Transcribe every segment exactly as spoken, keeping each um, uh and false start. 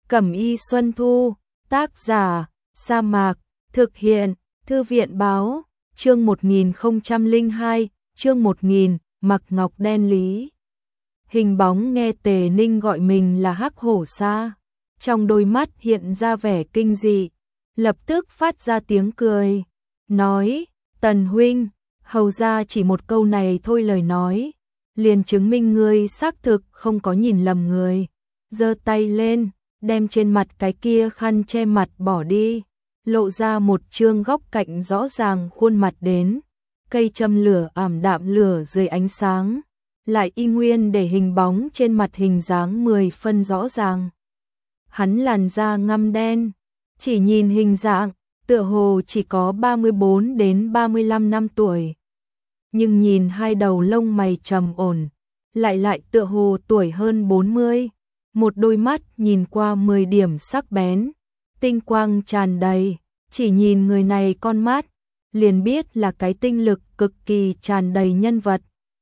Cẩm y Xuân Thu, tác giả, Sa Mạc, thực hiện, Thư viện báo, chương một nghìn không trăm lẻ hai, chương một nghìn, mặc ngọc đen lý. Hình bóng nghe Tề Ninh gọi mình là Hắc Hổ Sa, trong đôi mắt hiện ra vẻ kinh dị, lập tức phát ra tiếng cười, nói, Tần huynh, hầu ra chỉ một câu này thôi lời nói, liền chứng minh ngươi xác thực không có nhìn lầm người, giơ tay lên, đem trên mặt cái kia khăn che mặt bỏ đi, lộ ra một trương góc cạnh rõ ràng khuôn mặt đến, cây châm lửa ảm đạm lửa dưới ánh sáng, lại y nguyên để hình bóng trên mặt hình dáng mười phân rõ ràng. Hắn làn da ngăm đen, chỉ nhìn hình dạng, tựa hồ chỉ có ba mươi bốn đến ba mươi lăm năm tuổi. Nhưng nhìn hai đầu lông mày trầm ổn, lại lại tựa hồ tuổi hơn bốn mươi, một đôi mắt nhìn qua mười điểm sắc bén, tinh quang tràn đầy, chỉ nhìn người này con mắt, liền biết là cái tinh lực cực kỳ tràn đầy nhân vật.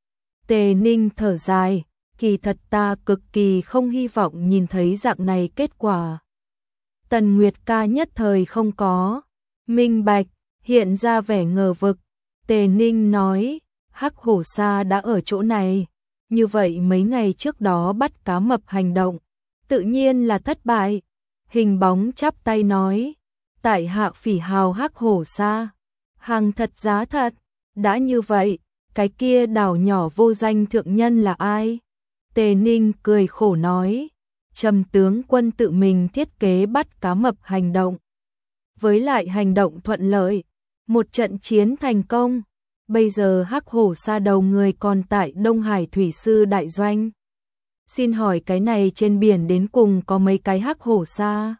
Tề Ninh thở dài, kỳ thật ta cực kỳ không hy vọng nhìn thấy dạng này kết quả. Tần Nguyệt ca nhất thời không có minh bạch, hiện ra vẻ ngờ vực. Tề Ninh nói, Hắc Hổ Sa đã ở chỗ này, như vậy mấy ngày trước đó bắt cá mập hành động, tự nhiên là thất bại. Hình bóng chắp tay nói, tại hạ phỉ hào Hắc Hổ Sa, hàng thật giá thật, đã như vậy, cái kia đảo nhỏ vô danh thượng nhân là ai? Tề Ninh cười khổ nói, Trầm tướng quân tự mình thiết kế bắt cá mập hành động. Với lại hành động thuận lợi, một trận chiến thành công, bây giờ Hắc Hổ Sa đầu người còn tại Đông Hải Thủy Sư Đại Doanh. Xin hỏi cái này trên biển đến cùng có mấy cái Hắc Hổ Sa?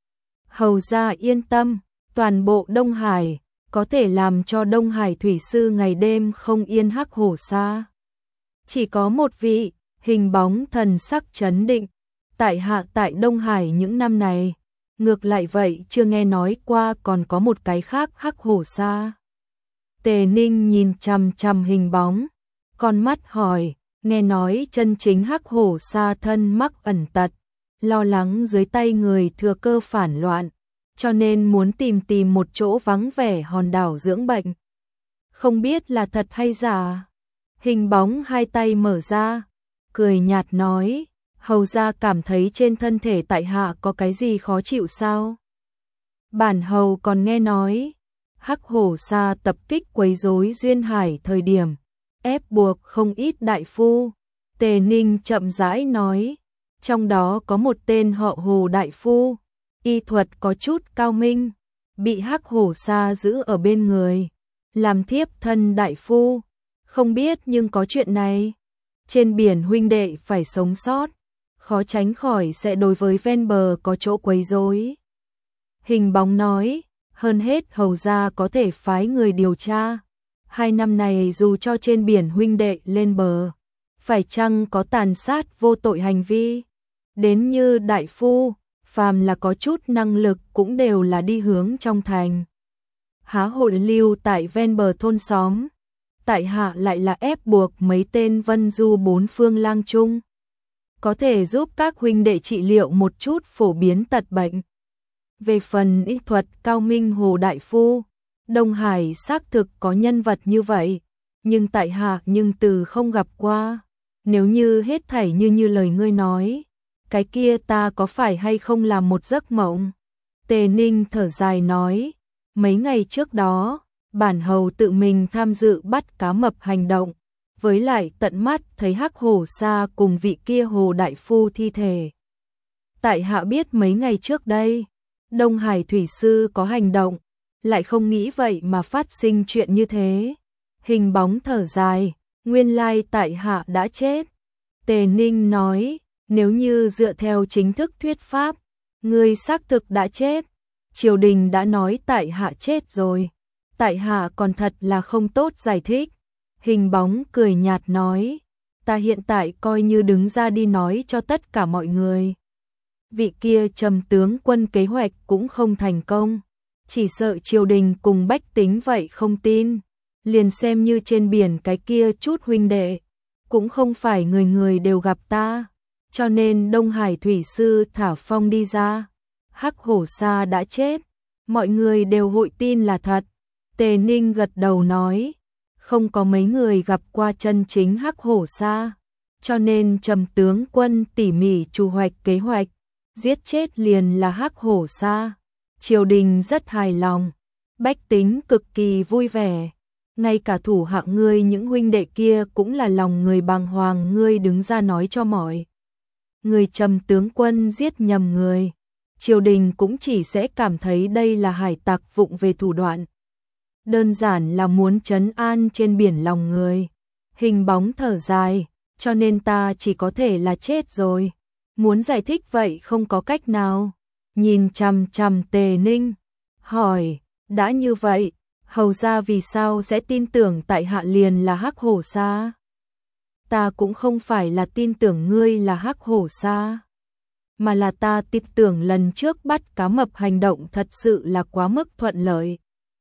Hầu ra yên tâm, toàn bộ Đông Hải, có thể làm cho Đông Hải Thủy Sư ngày đêm không yên Hắc Hổ Sa. Chỉ có một vị, hình bóng thần sắc chấn định, tại hạ tại Đông Hải những năm này, ngược lại vậy chưa nghe nói qua còn có một cái khác Hắc Hổ Sa. Tề Ninh nhìn chằm chằm hình bóng, con mắt hỏi, nghe nói chân chính Hắc Hổ Sa thân mắc ẩn tật, lo lắng dưới tay người thừa cơ phản loạn, cho nên muốn tìm tìm một chỗ vắng vẻ hòn đảo dưỡng bệnh. Không biết là thật hay giả? Hình bóng hai tay mở ra, cười nhạt nói, hầu ra cảm thấy trên thân thể tại hạ có cái gì khó chịu sao? Bản hầu còn nghe nói, Hắc Hổ Sa tập kích quấy rối duyên hải thời điểm, ép buộc không ít đại phu. Tề Ninh chậm rãi nói, trong đó có một tên họ Hồ đại phu, y thuật có chút cao minh, bị Hắc Hổ Sa giữ ở bên người, làm thiếp thân đại phu, không biết nhưng có chuyện này. Trên biển huynh đệ phải sống sót, khó tránh khỏi sẽ đối với ven bờ có chỗ quấy rối. Hình bóng nói, hơn hết hầu ra có thể phái người điều tra. Hai năm này dù cho trên biển huynh đệ lên bờ, phải chăng có tàn sát vô tội hành vi? Đến như đại phu, phàm là có chút năng lực cũng đều là đi hướng trong thành. Há hội lưu tại ven bờ thôn xóm, tại hạ lại là ép buộc mấy tên vân du bốn phương lang trung, có thể giúp các huynh đệ trị liệu một chút phổ biến tật bệnh. Về phần y thuật cao minh Hồ đại phu, Đông Hải xác thực có nhân vật như vậy, nhưng tại hạ nhưng từ không gặp qua. Nếu như hết thảy như như lời ngươi nói, cái kia ta có phải hay không làm một giấc mộng? Tề Ninh thở dài nói, mấy ngày trước đó, bản hầu tự mình tham dự bắt cá mập hành động, với lại tận mắt thấy Hắc Hổ Sa cùng vị kia Hồ đại phu thi thể. Tại hạ biết mấy ngày trước đây, Đông Hải Thủy Sư có hành động, lại không nghĩ vậy mà phát sinh chuyện như thế. Hình bóng thở dài, nguyên lai tại hạ đã chết. Tề Ninh nói, nếu như dựa theo chính thức thuyết pháp, ngươi xác thực đã chết. Triều đình đã nói tại hạ chết rồi, tại hạ còn thật là không tốt giải thích. Hình bóng cười nhạt nói, ta hiện tại coi như đứng ra đi nói cho tất cả mọi người. Vị kia Trầm tướng quân kế hoạch cũng không thành công, chỉ sợ triều đình cùng bách tính vậy không tin, liền xem như trên biển cái kia chút huynh đệ, cũng không phải người người đều gặp ta. cho nên Đông Hải thủy sư thả phong đi ra. Hắc hổ sa đã chết, mọi người đều hội tin là thật. Tề Ninh gật đầu nói, không có mấy người gặp qua chân chính hắc hổ sa, cho nên Trầm tướng quân tỉ mỉ chủ hoạch kế hoạch, giết chết liền là hắc hổ sa. Triều đình rất hài lòng, bách tính cực kỳ vui vẻ, ngay cả thủ hạ ngươi những huynh đệ kia cũng là lòng người bàng hoàng, ngươi đứng ra nói cho mọi người Trầm tướng quân giết nhầm người. Triều đình cũng chỉ sẽ cảm thấy đây là hải tặc vụng về thủ đoạn. Đơn giản là muốn trấn an trên biển lòng người. Hình bóng thở dài, cho nên ta chỉ có thể là chết rồi. Muốn giải thích vậy không có cách nào. Nhìn chằm chằm Tề Ninh, hỏi, đã như vậy, hầu ra vì sao sẽ tin tưởng tại hạ liền là hắc hổ sa? Ta cũng không phải là tin tưởng ngươi là hắc hổ sa, mà là ta tin tưởng lần trước bắt cá mập hành động thật sự là quá mức thuận lợi.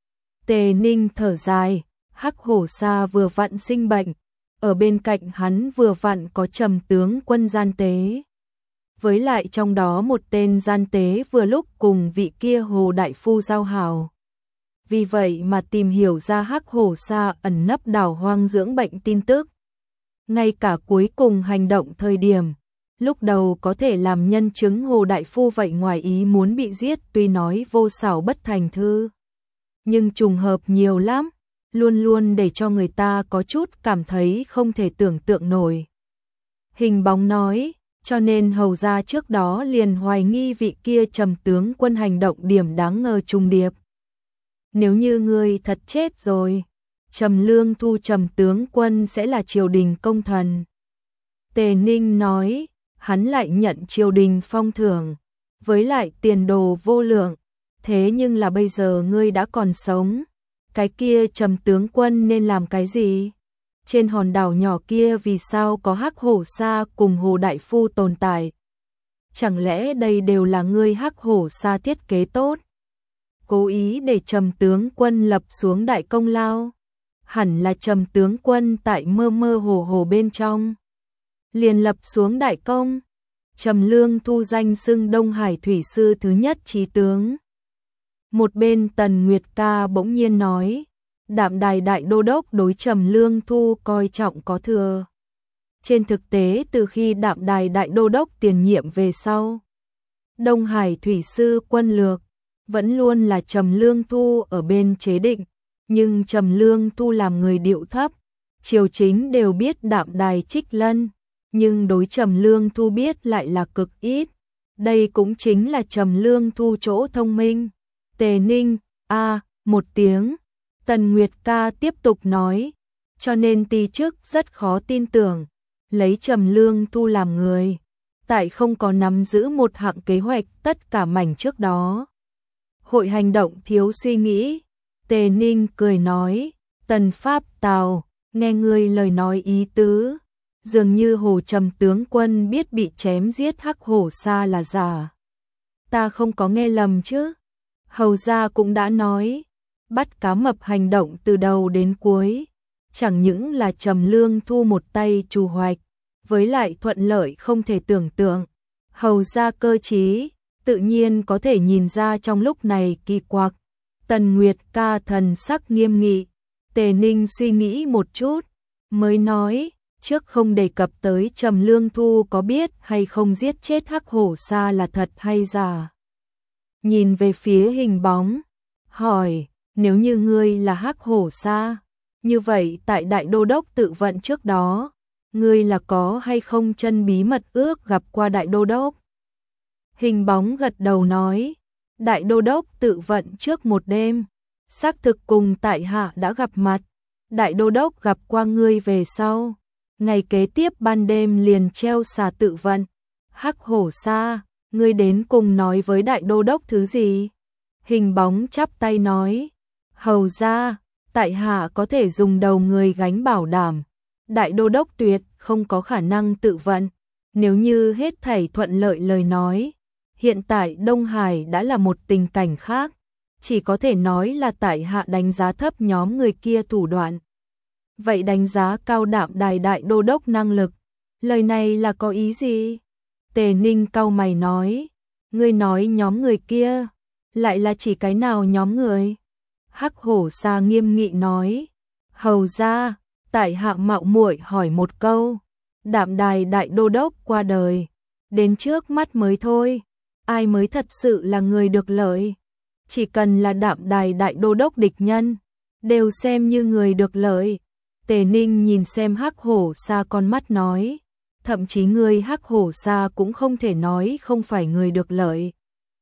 Tề Ninh thở dài, hắc hổ sa vừa vặn sinh bệnh, ở bên cạnh hắn vừa vặn có Trầm tướng quân gian tế. Với lại trong đó một tên gian tế vừa lúc cùng vị kia Hồ Đại Phu giao hảo. Vì vậy mà tìm hiểu ra hắc hổ sa ẩn nấp đảo hoang dưỡng bệnh tin tức. Ngay cả cuối cùng hành động thời điểm, lúc đầu có thể làm nhân chứng Hồ Đại Phu vậy ngoài ý muốn bị giết, tuy nói vô xảo bất thành thư, nhưng trùng hợp nhiều lắm, luôn luôn để cho người ta có chút cảm thấy không thể tưởng tượng nổi. Hình bóng nói, cho nên hầu ra trước đó liền hoài nghi vị kia Trầm tướng quân hành động điểm đáng ngờ trùng điệp. Nếu như ngươi thật chết rồi, Trầm Lương Thu Trầm tướng quân sẽ là triều đình công thần. Tề Ninh nói, hắn lại nhận triều đình phong thưởng, với lại tiền đồ vô lượng, thế nhưng là bây giờ ngươi đã còn sống, cái kia Trầm tướng quân nên làm cái gì? Trên hòn đảo nhỏ kia vì sao có hắc hổ sa cùng Hồ Đại Phu tồn tại? Chẳng lẽ đây đều là ngươi hắc hổ sa thiết kế tốt? Cố ý để Trầm tướng quân lập xuống đại công lao? Hẳn là Trầm tướng quân tại mơ mơ hồ hồ bên trong liền lập xuống đại công. Trầm Lương Thu danh xưng Đông Hải thủy sư thứ nhất chí tướng. Một bên Tần Nguyệt Ca bỗng nhiên nói, Đạm Đài đại đô đốc đối Trầm Lương Thu coi trọng có thừa. Trên thực tế từ khi Đạm Đài đại đô đốc tiền nhiệm về sau, Đông Hải thủy sư quân lược vẫn luôn là Trầm Lương Thu ở bên chế định, nhưng Trầm Lương Thu làm người điệu thấp, triều chính đều biết Đạm Đài trích lân, nhưng đối Trầm Lương Thu biết lại là cực ít. Đây cũng chính là Trầm Lương Thu chỗ thông minh. Tề Ninh, a à, một tiếng. Tần Nguyệt Ca tiếp tục nói, cho nên ti chức rất khó tin tưởng, lấy Trầm Lương Thu làm người, tại không có nắm giữ một hạng kế hoạch tất cả mảnh trước đó. Hội hành động thiếu suy nghĩ. Tề Ninh cười nói, Tần Pháp Tào, nghe ngươi lời nói ý tứ, dường như Hồ Trầm tướng quân biết bị chém giết hắc hổ sa là giả. Ta không có nghe lầm chứ? Hầu gia cũng đã nói, bắt cá mập hành động từ đầu đến cuối, chẳng những là Trầm Lương Thu một tay chủ hoạch, với lại thuận lợi không thể tưởng tượng. Hầu gia cơ trí, tự nhiên có thể nhìn ra trong lúc này kỳ quặc. Tần Nguyệt Ca thần sắc nghiêm nghị. Tề Ninh suy nghĩ một chút, mới nói, trước không đề cập tới Trầm Lương Thu có biết hay không giết chết hắc hổ sa là thật hay giả. Nhìn về phía hình bóng, hỏi, nếu như ngươi là hắc hổ sa, như vậy tại đại đô đốc tự vận trước đó, ngươi là có hay không chân bí mật ước gặp qua đại đô đốc? Hình bóng gật đầu nói, đại đô đốc tự vận trước một đêm, xác thực cùng tại hạ đã gặp mặt. Đại đô đốc gặp qua ngươi về sau, ngày kế tiếp ban đêm liền treo xà tự vận. Hắc hổ sa, ngươi đến cùng nói với đại đô đốc thứ gì? Hình bóng chắp tay nói, hầu ra, tại hạ có thể dùng đầu người gánh bảo đảm, đại đô đốc tuyệt không có khả năng tự vận. Nếu như hết thảy thuận lợi lời nói, hiện tại Đông Hải đã là một tình cảnh khác, chỉ có thể nói là tại hạ đánh giá thấp nhóm người kia thủ đoạn. Vậy đánh giá cao Đạm Đài đại đô đốc năng lực, lời này là có ý gì? Tề Ninh cau mày nói, ngươi nói nhóm người kia, lại là chỉ cái nào nhóm người? Hắc Hổ Sa nghiêm nghị nói, hầu ra, tại hạ mạo muội hỏi một câu, Đạm Đài đại đô đốc qua đời, đến trước mắt mới thôi, ai mới thật sự là người được lợi? Chỉ cần là Đạm Đài đại đô đốc địch nhân, đều xem như người được lợi. Tề Ninh nhìn xem Hắc Hổ Sa con mắt nói, thậm chí người Hắc Hổ Sa cũng không thể nói không phải người được lợi.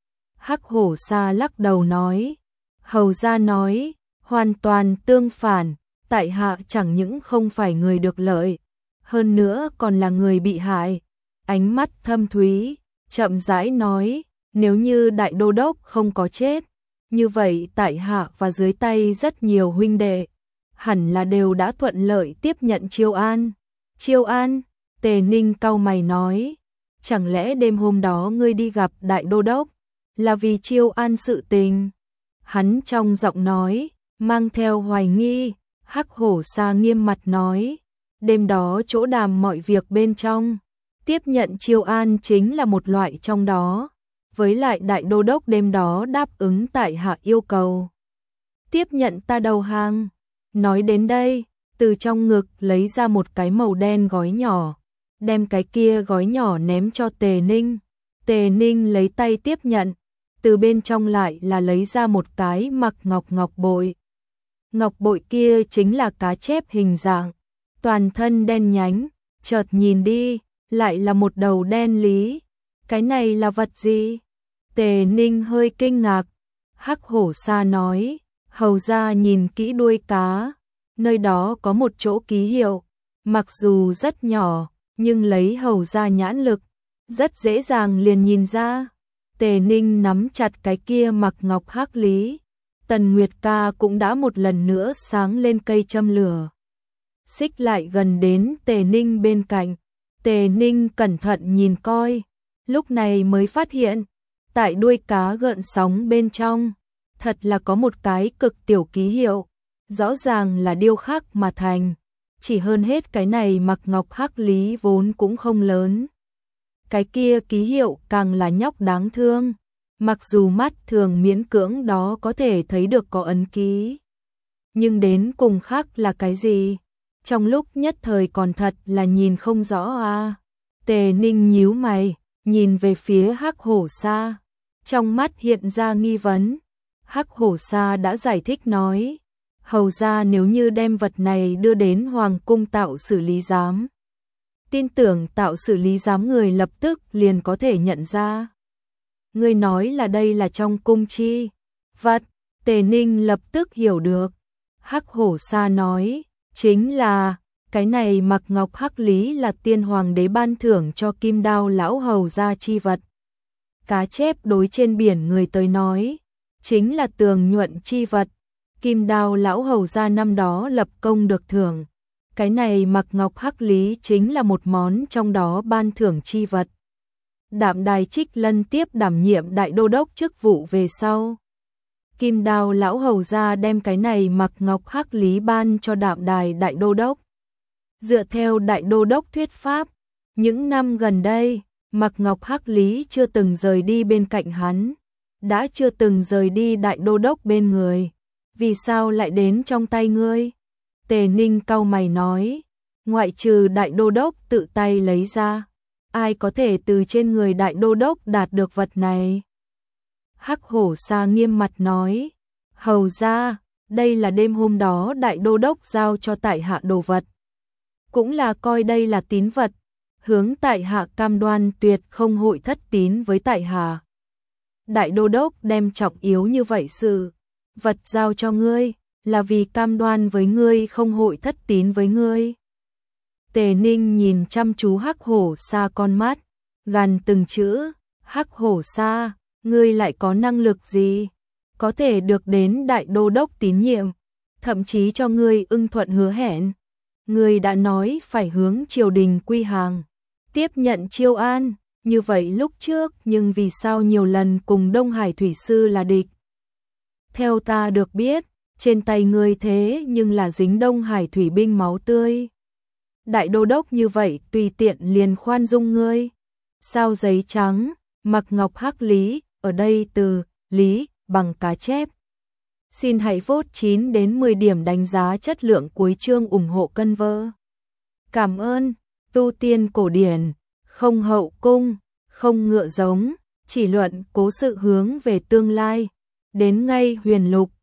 Hắc Hổ Sa lắc đầu nói, hầu ra nói, hoàn toàn tương phản, tại hạ chẳng những không phải người được lợi, hơn nữa còn là người bị hại. Ánh mắt thâm thúy, chậm rãi nói, nếu như đại đô đốc không có chết, như vậy tại hạ và dưới tay rất nhiều huynh đệ, hẳn là đều đã thuận lợi tiếp nhận chiêu an. Chiêu an? Tề Ninh cau mày nói, chẳng lẽ đêm hôm đó ngươi đi gặp đại đô đốc, là vì chiêu an sự tình? Hắn trong giọng nói, mang theo hoài nghi. Hắc Hổ Sa nghiêm mặt nói, đêm đó chỗ đàm mọi việc bên trong, tiếp nhận chiêu an chính là một loại trong đó, với lại đại đô đốc đêm đó đáp ứng tại hạ yêu cầu, tiếp nhận ta đầu hàng. Nói đến đây, từ trong ngực lấy ra một cái màu đen gói nhỏ, đem cái kia gói nhỏ ném cho Tề Ninh. Tề Ninh lấy tay tiếp nhận, từ bên trong lại là lấy ra một cái mặc ngọc ngọc bội. Ngọc bội kia chính là cá chép hình dạng, toàn thân đen nhánh, chợt nhìn đi, lại là một đầu đen lý. Cái này là vật gì? Tề Ninh hơi kinh ngạc. Hắc Hổ Sa nói, hầu ra nhìn kỹ đuôi cá, nơi đó có một chỗ ký hiệu, mặc dù rất nhỏ, nhưng lấy hầu ra nhãn lực, rất dễ dàng liền nhìn ra. Tề Ninh nắm chặt cái kia mặc ngọc hắc lý. Tần Nguyệt Ca cũng đã một lần nữa sáng lên cây châm lửa, xích lại gần đến Tề Ninh bên cạnh. Tề Ninh cẩn thận nhìn coi, lúc này mới phát hiện, tại đuôi cá gợn sóng bên trong, thật là có một cái cực tiểu ký hiệu, rõ ràng là điêu khắc mà thành, chỉ hơn hết cái này mặc ngọc hắc lý vốn cũng không lớn. Cái kia ký hiệu càng là nhóc đáng thương, mặc dù mắt thường miễn cưỡng đó có thể thấy được có ấn ký, nhưng đến cùng khác là cái gì? Trong lúc nhất thời còn thật là nhìn không rõ à. Tề Ninh nhíu mày, nhìn về phía Hắc Hổ Sa, trong mắt hiện ra nghi vấn. Hắc Hổ Sa đã giải thích nói, hầu ra nếu như đem vật này đưa đến Hoàng cung tạo xử lý giám, tin tưởng tạo xử lý giám người lập tức liền có thể nhận ra. Ngươi nói là đây là trong cung chi vật? Tề Ninh lập tức hiểu được. Hắc Hổ Sa nói, chính là, cái này mặc ngọc hắc lý là tiên hoàng đế ban thưởng cho Kim Đao lão hầu gia chi vật. Cá chép đối trên biển người tới nói, chính là tường nhuận chi vật. Kim Đao lão hầu gia năm đó lập công được thưởng. Cái này mặc ngọc hắc lý chính là một món trong đó ban thưởng chi vật. Đạm Đài Trích Lân tiếp đảm nhiệm đại đô đốc chức vụ về sau, Kim Đao lão hầu gia đem cái này mặc ngọc hắc lý ban cho Đạm Đài đại đô đốc. Dựa theo đại đô đốc thuyết pháp, những năm gần đây, mặc ngọc hắc lý chưa từng rời đi bên cạnh hắn, đã chưa từng rời đi đại đô đốc bên người, vì sao lại đến trong tay ngươi? Tề Ninh cau mày nói, ngoại trừ đại đô đốc tự tay lấy ra, ai có thể từ trên người đại đô đốc đạt được vật này? Hắc Hổ Sa nghiêm mặt nói, hầu ra, đây là đêm hôm đó đại đô đốc giao cho tại hạ đồ vật, cũng là coi đây là tín vật, hướng tại hạ cam đoan tuyệt không hội thất tín với tại hạ. Đại đô đốc đem trọng yếu như vậy sự vật giao cho ngươi, là vì cam đoan với ngươi không hội thất tín với ngươi. Tề Ninh nhìn chăm chú Hắc Hổ Sa con mắt, gằn từng chữ, Hắc Hổ Sa, ngươi lại có năng lực gì, có thể được đến đại đô đốc tín nhiệm, thậm chí cho ngươi ưng thuận hứa hẹn. Ngươi đã nói phải hướng triều đình quy hàng, tiếp nhận chiêu an, như vậy lúc trước nhưng vì sao nhiều lần cùng Đông Hải Thủy Sư là địch? Theo ta được biết, trên tay ngươi thế nhưng là dính Đông Hải Thủy binh máu tươi. Đại đô đốc như vậy tùy tiện liền khoan dung ngươi, sao giấy trắng, mặc ngọc hắc lý, ở đây từ lý bằng cá chép. Xin hãy vote chín đến mười điểm đánh giá chất lượng cuối chương ủng hộ cân vơ. Cảm ơn. Tu tiên cổ điển, không hậu cung, không ngựa giống, chỉ luận cố sự hướng về tương lai. Đến ngay huyền lục,